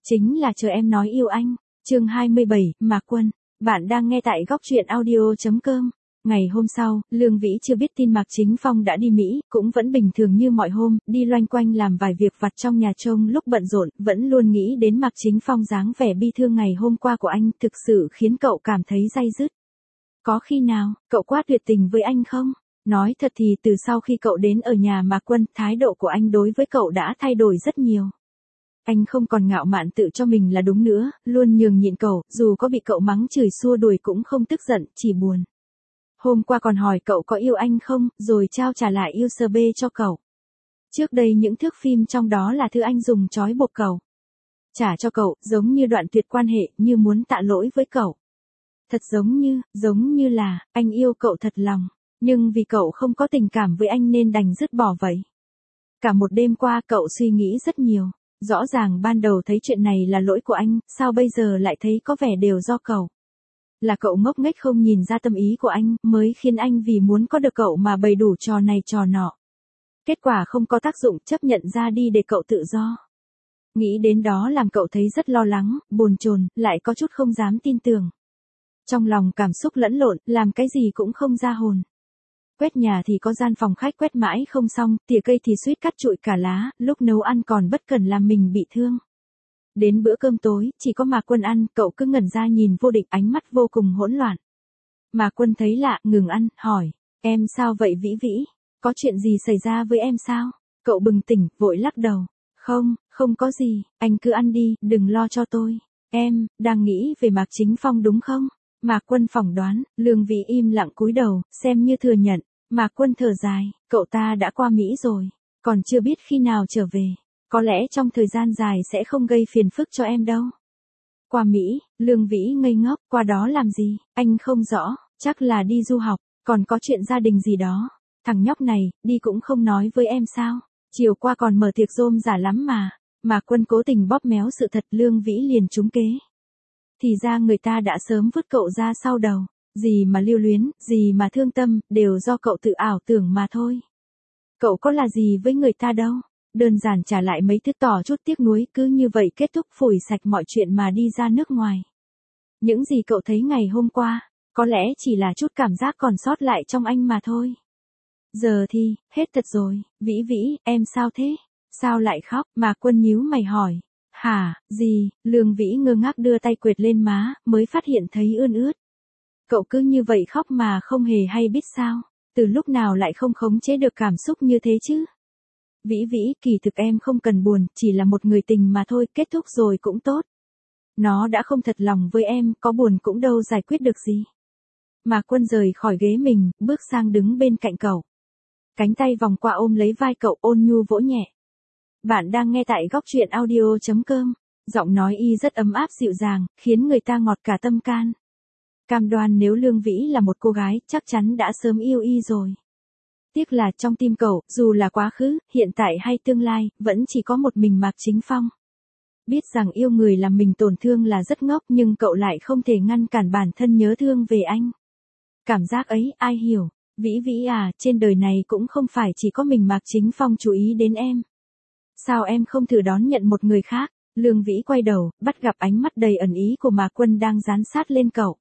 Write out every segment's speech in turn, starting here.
chính là chờ em nói yêu anh. Chương 27, Mạc Quân. Bạn đang nghe tại góc truyện audio.com. Ngày hôm sau, Lương Vĩ chưa biết tin Mạc Chính Phong đã đi Mỹ, cũng vẫn bình thường như mọi hôm, đi loanh quanh làm vài việc vặt trong nhà trông lúc bận rộn, vẫn luôn nghĩ đến Mạc Chính Phong dáng vẻ bi thương ngày hôm qua của anh, thực sự khiến cậu cảm thấy day dứt. Có khi nào, cậu quá tuyệt tình với anh không? Nói thật thì từ sau khi cậu đến ở nhà Mạc Quân, thái độ của anh đối với cậu đã thay đổi rất nhiều. Anh không còn ngạo mạn tự cho mình là đúng nữa, luôn nhường nhịn cậu, dù có bị cậu mắng chửi xua đuổi cũng không tức giận, chỉ buồn. Hôm qua còn hỏi cậu có yêu anh không, rồi trao trả lại yêu sờ bê cho cậu. Trước đây những thước phim trong đó là thứ anh dùng trói buộc cậu. Trả cho cậu, giống như đoạn tuyệt quan hệ, như muốn tạ lỗi với cậu. Thật giống như là, anh yêu cậu thật lòng, nhưng vì cậu không có tình cảm với anh nên đành dứt bỏ vậy. Cả một đêm qua cậu suy nghĩ rất nhiều. Rõ ràng ban đầu thấy chuyện này là lỗi của anh, sao bây giờ lại thấy có vẻ đều do cậu. Là cậu ngốc nghếch không nhìn ra tâm ý của anh, mới khiến anh vì muốn có được cậu mà bày đủ trò này trò nọ. Kết quả không có tác dụng, chấp nhận ra đi để cậu tự do. Nghĩ đến đó làm cậu thấy rất lo lắng, bồn chồn, lại có chút không dám tin tưởng. Trong lòng cảm xúc lẫn lộn, làm cái gì cũng không ra hồn. Quét nhà thì có gian phòng khách quét mãi không xong, tỉa cây thì suýt cắt trụi cả lá, lúc nấu ăn còn bất cẩn làm mình bị thương. Đến bữa cơm tối, chỉ có Mạc Quân ăn, cậu cứ ngẩn ra nhìn vô định, ánh mắt vô cùng hỗn loạn. Mạc Quân thấy lạ, ngừng ăn, hỏi, em sao vậy Vĩ Vĩ? Có chuyện gì xảy ra với em sao? Cậu bừng tỉnh, vội lắc đầu. Không có gì, anh cứ ăn đi, đừng lo cho tôi. Em, đang nghĩ về Mạc Chính Phong đúng không? Mạc Quân phỏng đoán, Lương Vĩ im lặng cúi đầu, xem như thừa nhận. Mạc Quân thở dài, cậu ta đã qua Mỹ rồi, còn chưa biết khi nào trở về. Có lẽ trong thời gian dài sẽ không gây phiền phức cho em đâu. Qua Mỹ, Lương Vĩ ngây ngốc, qua đó làm gì, anh không rõ, chắc là đi du học, còn có chuyện gia đình gì đó. Thằng nhóc này, đi cũng không nói với em sao, chiều qua còn mở tiệc rôm rả lắm mà. Mạc Quân cố tình bóp méo sự thật, Lương Vĩ liền trúng kế. Thì ra người ta đã sớm vứt cậu ra sau đầu, gì mà lưu luyến, gì mà thương tâm, đều do cậu tự ảo tưởng mà thôi. Cậu có là gì với người ta đâu, đơn giản trả lại mấy thứ tỏ chút tiếc nuối, cứ như vậy kết thúc phủi sạch mọi chuyện mà đi ra nước ngoài. Những gì cậu thấy ngày hôm qua, có lẽ chỉ là chút cảm giác còn sót lại trong anh mà thôi. Giờ thì, hết thật rồi, Vĩ Vĩ, em sao thế? Sao lại khóc? Mạc Quân nhíu mày hỏi. Hả, gì? Lương Vĩ ngơ ngác đưa tay quệt lên má, mới phát hiện thấy ươn ướt. Cậu cứ như vậy khóc mà không hề hay biết sao? Từ lúc nào lại không khống chế được cảm xúc như thế chứ? Vĩ Vĩ, kỳ thực em không cần buồn, chỉ là một người tình mà thôi, kết thúc rồi cũng tốt. Nó đã không thật lòng với em, có buồn cũng đâu giải quyết được gì. Mạc Quân rời khỏi ghế mình, bước sang đứng bên cạnh cậu. Cánh tay vòng qua ôm lấy vai cậu, ôn nhu vỗ nhẹ. Bạn đang nghe tại góc truyện audio.com. Giọng nói y rất ấm áp dịu dàng, khiến người ta ngọt cả tâm can. Cam đoan nếu Lương Vĩ là một cô gái, chắc chắn đã sớm yêu y rồi. Tiếc là trong tim cậu, dù là quá khứ, hiện tại hay tương lai, vẫn chỉ có một mình Mạc Chính Phong. Biết rằng yêu người làm mình tổn thương là rất ngốc, nhưng cậu lại không thể ngăn cản bản thân nhớ thương về anh. Cảm giác ấy, ai hiểu? Vĩ Vĩ à, trên đời này cũng không phải chỉ có mình Mạc Chính Phong chú ý đến em. Sao em không thử đón nhận một người khác? Lương Vĩ quay đầu, bắt gặp ánh mắt đầy ẩn ý của Mạc Quân đang dán sát lên cậu.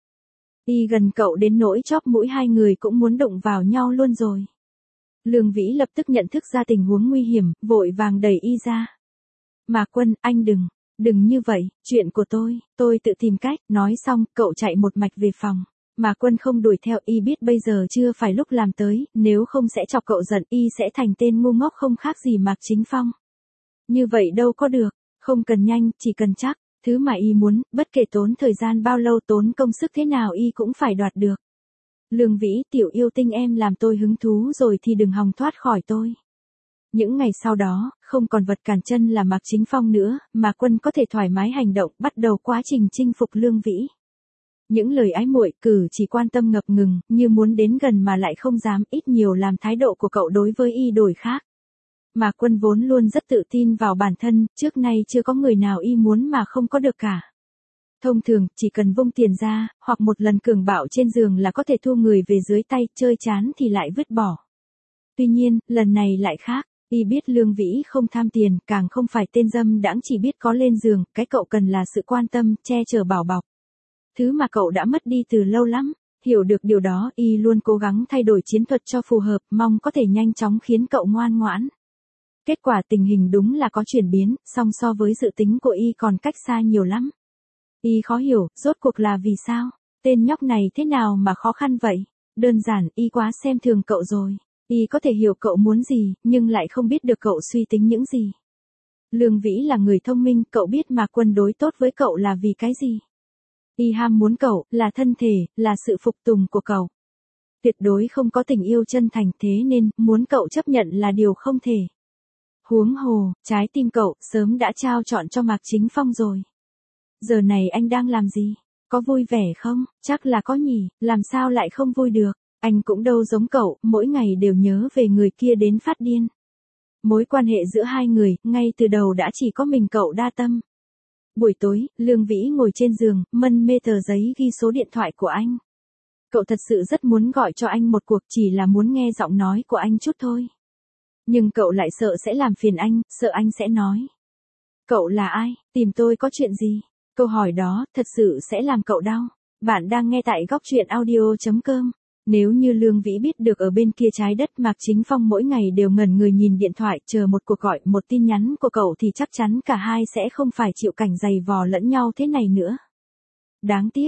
Y gần cậu đến nỗi chóp mũi hai người cũng muốn đụng vào nhau luôn rồi. Lương Vĩ lập tức nhận thức ra tình huống nguy hiểm, vội vàng đẩy y ra. Mạc Quân, anh đừng như vậy, chuyện của tôi tự tìm cách. Nói xong, cậu chạy một mạch về phòng. Mạc Quân không đuổi theo, y biết bây giờ chưa phải lúc làm tới, nếu không sẽ chọc cậu giận, y sẽ thành tên ngu ngốc không khác gì Mạc Chính Phong. Như vậy đâu có được, không cần nhanh, chỉ cần chắc, thứ mà y muốn, bất kể tốn thời gian bao lâu, tốn công sức thế nào y cũng phải đoạt được. Lương Vĩ, tiểu yêu tinh em làm tôi hứng thú rồi thì đừng hòng thoát khỏi tôi. Những ngày sau đó, không còn vật cản chân là Mạc Chính Phong nữa, Mạc Quân có thể thoải mái hành động, bắt đầu quá trình chinh phục Lương Vĩ. Những lời ái muội, cử chỉ quan tâm ngập ngừng, như muốn đến gần mà lại không dám, ít nhiều làm thái độ của cậu đối với y đổi khác. Mạc Quân vốn luôn rất tự tin vào bản thân, trước nay chưa có người nào y muốn mà không có được cả. Thông thường, chỉ cần vung tiền ra, hoặc một lần cường bạo trên giường là có thể thu người về dưới tay, chơi chán thì lại vứt bỏ. Tuy nhiên, lần này lại khác, Y biết Lương Vĩ không tham tiền, càng không phải tên dâm đãng chỉ biết có lên giường, cái cậu cần là sự quan tâm, che chở bảo bọc. Thứ mà cậu đã mất đi từ lâu lắm. Hiểu được điều đó, Y luôn cố gắng thay đổi chiến thuật cho phù hợp, mong có thể nhanh chóng khiến cậu ngoan ngoãn. Kết quả tình hình đúng là có chuyển biến, song so với dự tính của Y còn cách xa nhiều lắm. Y khó hiểu, rốt cuộc là vì sao? Tên nhóc này thế nào mà khó khăn vậy? Đơn giản, Y quá xem thường cậu rồi. Y có thể hiểu cậu muốn gì, nhưng lại không biết được cậu suy tính những gì. Lương Vĩ là người thông minh, cậu biết mà Quân đối tốt với cậu là vì cái gì? Y ham muốn cậu, là thân thể, là sự phục tùng của cậu. Tuyệt đối không có tình yêu chân thành, thế nên, muốn cậu chấp nhận là điều không thể. Huống hồ, trái tim cậu, sớm đã trao chọn cho Mạc Chính Phong rồi. Giờ này anh đang làm gì? Có vui vẻ không? Chắc là có nhỉ, làm sao lại không vui được? Anh cũng đâu giống cậu, mỗi ngày đều nhớ về người kia đến phát điên. Mối quan hệ giữa hai người, ngay từ đầu đã chỉ có mình cậu đa tâm. Buổi tối, Lương Vĩ ngồi trên giường, mân mê tờ giấy ghi số điện thoại của anh. Cậu thật sự rất muốn gọi cho anh một cuộc, chỉ là muốn nghe giọng nói của anh chút thôi. Nhưng cậu lại sợ sẽ làm phiền anh, sợ anh sẽ nói. Cậu là ai? Tìm tôi có chuyện gì? Câu hỏi đó, thật sự sẽ làm cậu đau. Bạn đang nghe tại góc truyện audio.com. Nếu như Lương Vĩ biết được ở bên kia trái đất Mạc Chính Phong mỗi ngày đều ngẩn người nhìn điện thoại chờ một cuộc gọi, một tin nhắn của cậu thì chắc chắn cả hai sẽ không phải chịu cảnh giày vò lẫn nhau thế này nữa. Đáng tiếc,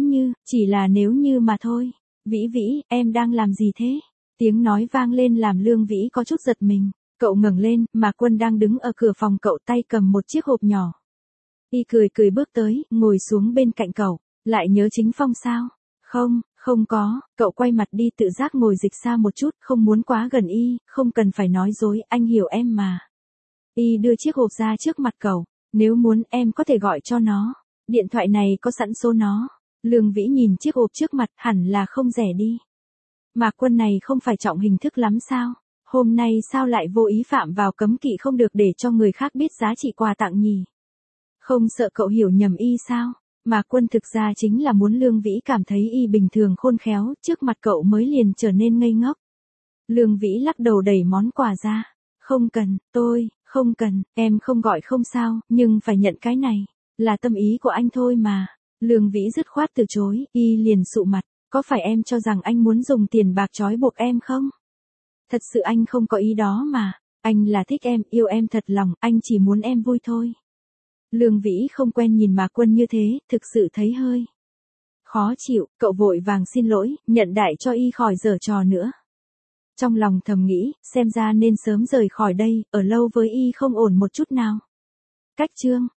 chỉ là nếu như mà thôi. Vĩ Vĩ, em đang làm gì thế? Tiếng nói vang lên làm Lương Vĩ có chút giật mình. Cậu ngẩng lên, mà Quân đang đứng ở cửa phòng cậu tay cầm một chiếc hộp nhỏ. Y cười cười bước tới, ngồi xuống bên cạnh cậu. Lại nhớ Chính Phong sao? Không có, cậu quay mặt đi tự giác ngồi dịch xa một chút, không muốn quá gần Y, không cần phải nói dối, anh hiểu em mà. Y đưa chiếc hộp ra trước mặt cậu, nếu muốn em có thể gọi cho nó, điện thoại này có sẵn số nó. Lương Vĩ nhìn chiếc hộp trước mặt hẳn là không rẻ đi. Mạc Quân này không phải trọng hình thức lắm sao? Hôm nay sao lại vô ý phạm vào cấm kỵ không được để cho người khác biết giá trị quà tặng nhỉ? Không sợ cậu hiểu nhầm Y sao? Mà Quân thực ra chính là muốn Lương Vĩ cảm thấy Y bình thường khôn khéo, trước mặt cậu mới liền trở nên ngây ngốc. Lương Vĩ lắc đầu đẩy món quà ra. Không cần, không cần, em không gọi không sao, nhưng phải nhận cái này. Là tâm ý của anh thôi mà. Lương Vĩ dứt khoát từ chối, Y liền sụ mặt. Có phải em cho rằng anh muốn dùng tiền bạc trói buộc em không? Thật sự anh không có ý đó mà. Anh là thích em, yêu em thật lòng, anh chỉ muốn em vui thôi. Lương Vĩ không quen nhìn Mạc Quân như thế, thực sự thấy hơi khó chịu, cậu vội vàng xin lỗi, nhận đại cho Y khỏi giở trò nữa. Trong lòng thầm nghĩ, xem ra nên sớm rời khỏi đây, ở lâu với Y không ổn một chút nào. Cách chương